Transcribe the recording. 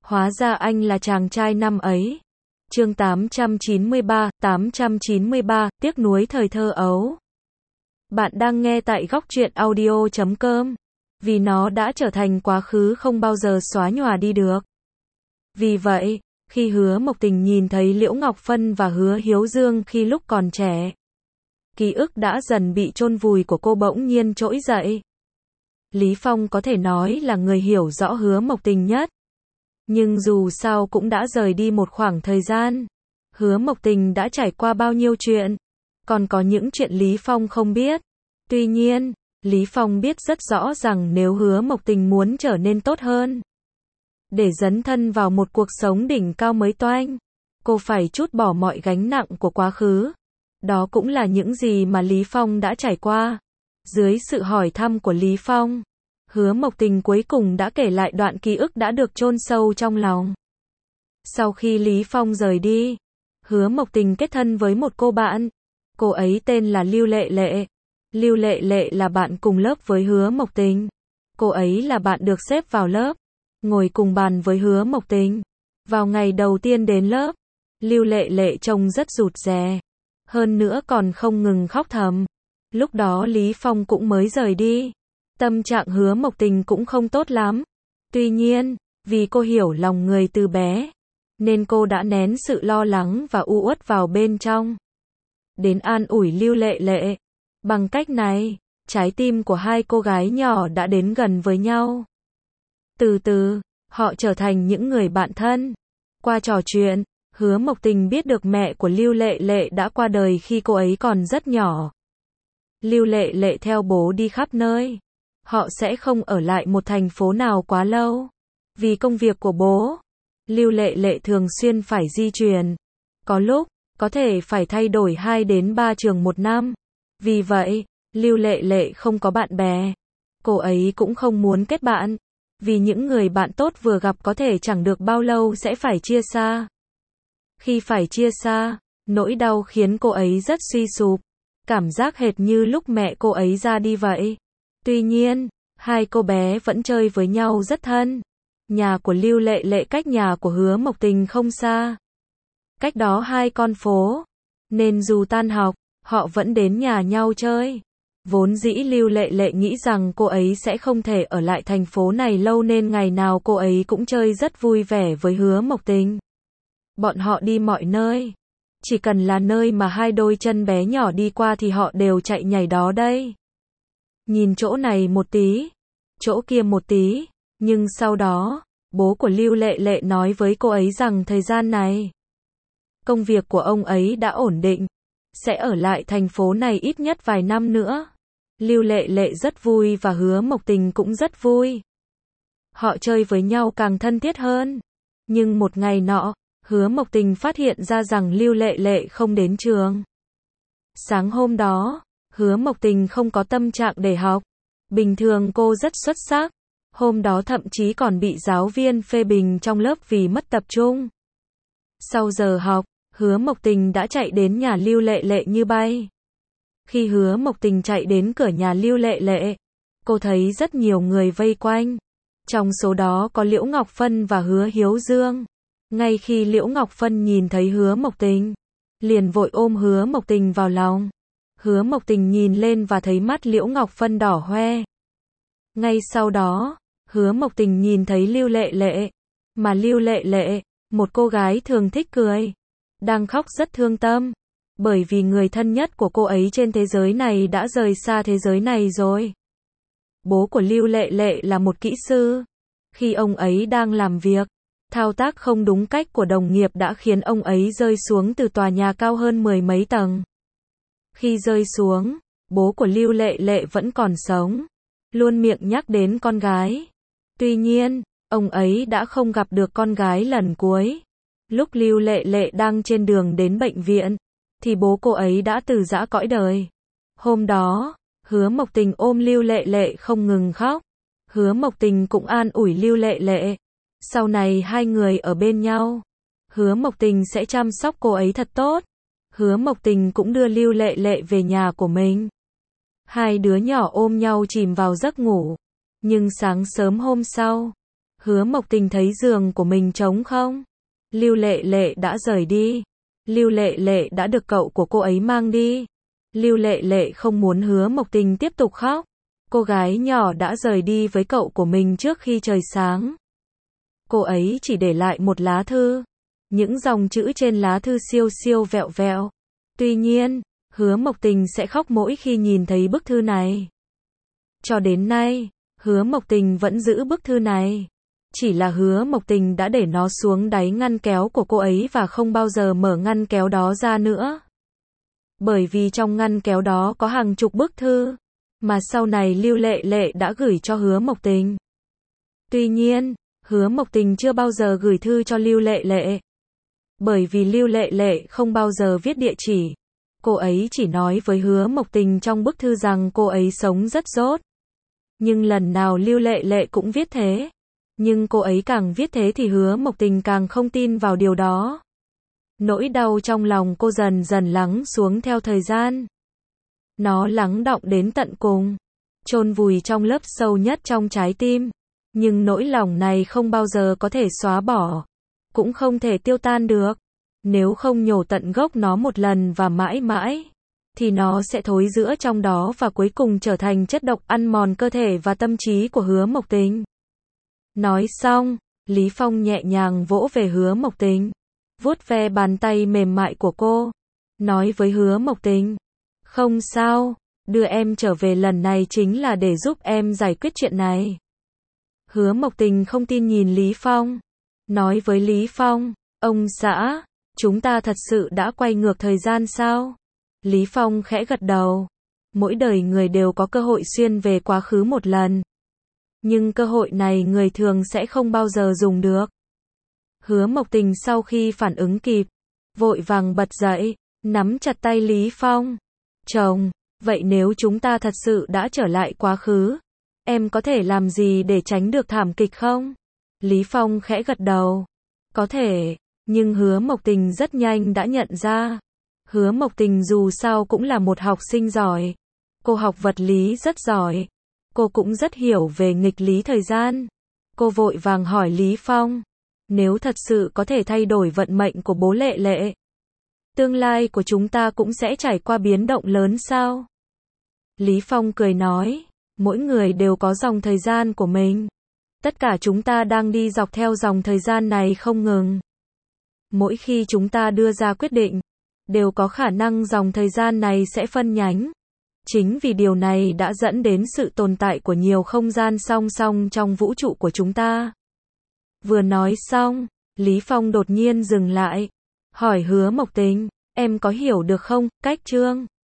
Hóa ra anh là chàng trai năm ấy. Chương 893, tiếc nuối thời thơ ấu. Bạn đang nghe tại góc truyện audio.com. Vì nó đã trở thành quá khứ không bao giờ xóa nhòa đi được. Vì vậy, khi Hứa Mộc Tình nhìn thấy Liễu Ngọc Phân và Hứa Hiếu Dương khi lúc còn trẻ, ký ức đã dần bị chôn vùi của cô bỗng nhiên trỗi dậy. Lý Phong có thể nói là người hiểu rõ Hứa Mộc Tình nhất. Nhưng dù sao cũng đã rời đi một khoảng thời gian. Hứa Mộc Tình đã trải qua bao nhiêu chuyện. Còn có những chuyện Lý Phong không biết. Tuy nhiên, Lý Phong biết rất rõ rằng nếu Hứa Mộc Tình muốn trở nên tốt hơn, để dấn thân vào một cuộc sống đỉnh cao mới toanh, cô phải trút bỏ mọi gánh nặng của quá khứ. Đó cũng là những gì mà Lý Phong đã trải qua. Dưới sự hỏi thăm của Lý Phong, Hứa Mộc Tình cuối cùng đã kể lại đoạn ký ức đã được chôn sâu trong lòng. Sau khi Lý Phong rời đi, Hứa Mộc Tình kết thân với một cô bạn. Cô ấy tên là Lưu Lệ Lệ. Lưu Lệ Lệ là bạn cùng lớp với Hứa Mộc Tình. Cô ấy là bạn được xếp vào lớp, ngồi cùng bàn với Hứa Mộc Tình. Vào ngày đầu tiên đến lớp, Lưu Lệ Lệ trông rất rụt rè. Hơn nữa còn không ngừng khóc thầm. Lúc đó Lý Phong cũng mới rời đi. Tâm trạng Hứa Mộc Tình cũng không tốt lắm. Tuy nhiên, vì cô hiểu lòng người từ bé, nên cô đã nén sự lo lắng và u uất vào bên trong. Đến an ủi Lưu Lệ Lệ. Bằng cách này, trái tim của hai cô gái nhỏ đã đến gần với nhau. Từ từ, họ trở thành những người bạn thân. Qua trò chuyện, Hứa Mộc Tình biết được mẹ của Lưu Lệ Lệ đã qua đời khi cô ấy còn rất nhỏ. Lưu Lệ Lệ theo bố đi khắp nơi. Họ sẽ không ở lại một thành phố nào quá lâu. Vì công việc của bố, Lưu Lệ Lệ thường xuyên phải di chuyển. Có lúc, có thể phải thay đổi 2 đến 3 trường một năm. Vì vậy, Lưu Lệ Lệ không có bạn bè. Cô ấy cũng không muốn kết bạn. Vì những người bạn tốt vừa gặp có thể chẳng được bao lâu sẽ phải chia xa. Khi phải chia xa, nỗi đau khiến cô ấy rất suy sụp. Cảm giác hệt như lúc mẹ cô ấy ra đi vậy. Tuy nhiên, hai cô bé vẫn chơi với nhau rất thân. Nhà của Lưu Lệ Lệ cách nhà của Hứa Mộc Tình không xa. Cách đó 2 con phố. Nên dù tan học, họ vẫn đến nhà nhau chơi. Vốn dĩ Lưu Lệ Lệ nghĩ rằng cô ấy sẽ không thể ở lại thành phố này lâu nên ngày nào cô ấy cũng chơi rất vui vẻ với Hứa Mộc Tình. Bọn họ đi mọi nơi. Chỉ cần là nơi mà hai đôi chân bé nhỏ đi qua thì họ đều chạy nhảy đó đây. Nhìn chỗ này một tí, chỗ kia một tí. Nhưng sau đó, bố của Lưu Lệ Lệ nói với cô ấy rằng thời gian này, công việc của ông ấy đã ổn định, sẽ ở lại thành phố này ít nhất vài năm nữa. Lưu Lệ Lệ rất vui và Hứa Mộc Tình cũng rất vui. Họ chơi với nhau càng thân thiết hơn. Nhưng một ngày nọ, Hứa Mộc Tình phát hiện ra rằng Lưu Lệ Lệ không đến trường. Sáng hôm đó, Hứa Mộc Tình không có tâm trạng để học. Bình thường cô rất xuất sắc. Hôm đó thậm chí còn bị giáo viên phê bình trong lớp vì mất tập trung. Sau giờ học, Hứa Mộc Tình đã chạy đến nhà Lưu Lệ Lệ như bay. Khi Hứa Mộc Tình chạy đến cửa nhà Lưu Lệ Lệ, cô thấy rất nhiều người vây quanh. Trong số đó có Liễu Ngọc Phân và Hứa Hiếu Dương. Ngay khi Liễu Ngọc Phân nhìn thấy Hứa Mộc Tình, liền vội ôm Hứa Mộc Tình vào lòng. Hứa Mộc Tình nhìn lên và thấy mắt Liễu Ngọc Phân đỏ hoe. Ngay sau đó, Hứa Mộc Tình nhìn thấy Lưu Lệ Lệ, mà Lưu Lệ Lệ, một cô gái thường thích cười, đang khóc rất thương tâm, bởi vì người thân nhất của cô ấy trên thế giới này đã rời xa thế giới này rồi. Bố của Lưu Lệ Lệ là một kỹ sư. Khi ông ấy đang làm việc, thao tác không đúng cách của đồng nghiệp đã khiến ông ấy rơi xuống từ tòa nhà cao hơn 10 mấy tầng. Khi rơi xuống, bố của Lưu Lệ Lệ vẫn còn sống, luôn miệng nhắc đến con gái. Tuy nhiên, ông ấy đã không gặp được con gái lần cuối. Lúc Lưu Lệ Lệ đang trên đường đến bệnh viện, thì bố cô ấy đã từ giã cõi đời. Hôm đó, Hứa Mộc Tình ôm Lưu Lệ Lệ không ngừng khóc. Hứa Mộc Tình cũng an ủi Lưu Lệ Lệ. Sau này hai người ở bên nhau, Hứa Mộc Tình sẽ chăm sóc cô ấy thật tốt. Hứa Mộc Tình cũng đưa Lưu Lệ Lệ về nhà của mình. Hai đứa nhỏ ôm nhau chìm vào giấc ngủ. Nhưng sáng sớm hôm sau, Hứa Mộc Tình thấy giường của mình trống không. Lưu Lệ Lệ đã rời đi. Lưu Lệ Lệ đã được cậu của cô ấy mang đi. Lưu Lệ Lệ không muốn Hứa Mộc Tình tiếp tục khóc. Cô gái nhỏ đã rời đi với cậu của mình trước khi trời sáng. Cô ấy chỉ để lại một lá thư. Những dòng chữ trên lá thư siêu siêu vẹo vẹo. Tuy nhiên, Hứa Mộc Tình sẽ khóc mỗi khi nhìn thấy bức thư này. Cho đến nay, Hứa Mộc Tình vẫn giữ bức thư này. Chỉ là Hứa Mộc Tình đã để nó xuống đáy ngăn kéo của cô ấy và không bao giờ mở ngăn kéo đó ra nữa. Bởi vì trong ngăn kéo đó có hàng chục bức thư, mà sau này Lưu Lệ Lệ đã gửi cho Hứa Mộc Tình. Tuy nhiên, Hứa Mộc Tình chưa bao giờ gửi thư cho Lưu Lệ Lệ. Bởi vì Lưu Lệ Lệ không bao giờ viết địa chỉ. Cô ấy chỉ nói với Hứa Mộc Tình trong bức thư rằng cô ấy sống rất dốt. Nhưng lần nào Lưu Lệ Lệ cũng viết thế. Nhưng cô ấy càng viết thế thì Hứa Mộc Tình càng không tin vào điều đó. Nỗi đau trong lòng cô dần dần lắng xuống theo thời gian. Nó lắng đọng đến tận cùng, chôn vùi trong lớp sâu nhất trong trái tim. Nhưng nỗi lòng này không bao giờ có thể xóa bỏ, cũng không thể tiêu tan được. Nếu không nhổ tận gốc nó một lần và mãi mãi, thì nó sẽ thối rữa trong đó và cuối cùng trở thành chất độc ăn mòn cơ thể và tâm trí của Hứa Mộc Tình. Nói xong, Lý Phong nhẹ nhàng vỗ về Hứa Mộc Tình, vuốt ve bàn tay mềm mại của cô, nói với Hứa Mộc Tình, không sao, đưa em trở về lần này chính là để giúp em giải quyết chuyện này. Hứa Mộc Tình không tin nhìn Lý Phong, nói với Lý Phong, ông xã, chúng ta thật sự đã quay ngược thời gian sao? Lý Phong khẽ gật đầu, mỗi đời người đều có cơ hội xuyên về quá khứ một lần. Nhưng cơ hội này người thường sẽ không bao giờ dùng được. Hứa Mộc Tình sau khi phản ứng kịp, vội vàng bật dậy, nắm chặt tay Lý Phong. Chồng, vậy nếu chúng ta thật sự đã trở lại quá khứ, em có thể làm gì để tránh được thảm kịch không? Lý Phong khẽ gật đầu. Có thể, nhưng Hứa Mộc Tình rất nhanh đã nhận ra. Hứa Mộc Tình dù sao cũng là một học sinh giỏi. Cô học vật lý rất giỏi. Cô cũng rất hiểu về nghịch lý thời gian. Cô vội vàng hỏi Lý Phong, nếu thật sự có thể thay đổi vận mệnh của bố Lệ Lệ, tương lai của chúng ta cũng sẽ trải qua biến động lớn sao? Lý Phong cười nói, mỗi người đều có dòng thời gian của mình. Tất cả chúng ta đang đi dọc theo dòng thời gian này không ngừng. Mỗi khi chúng ta đưa ra quyết định, đều có khả năng dòng thời gian này sẽ phân nhánh. Chính vì điều này đã dẫn đến sự tồn tại của nhiều không gian song song trong vũ trụ của chúng ta. Vừa nói xong, Lý Phong đột nhiên dừng lại, hỏi Hứa Mộc Tình, em có hiểu được không, cách chương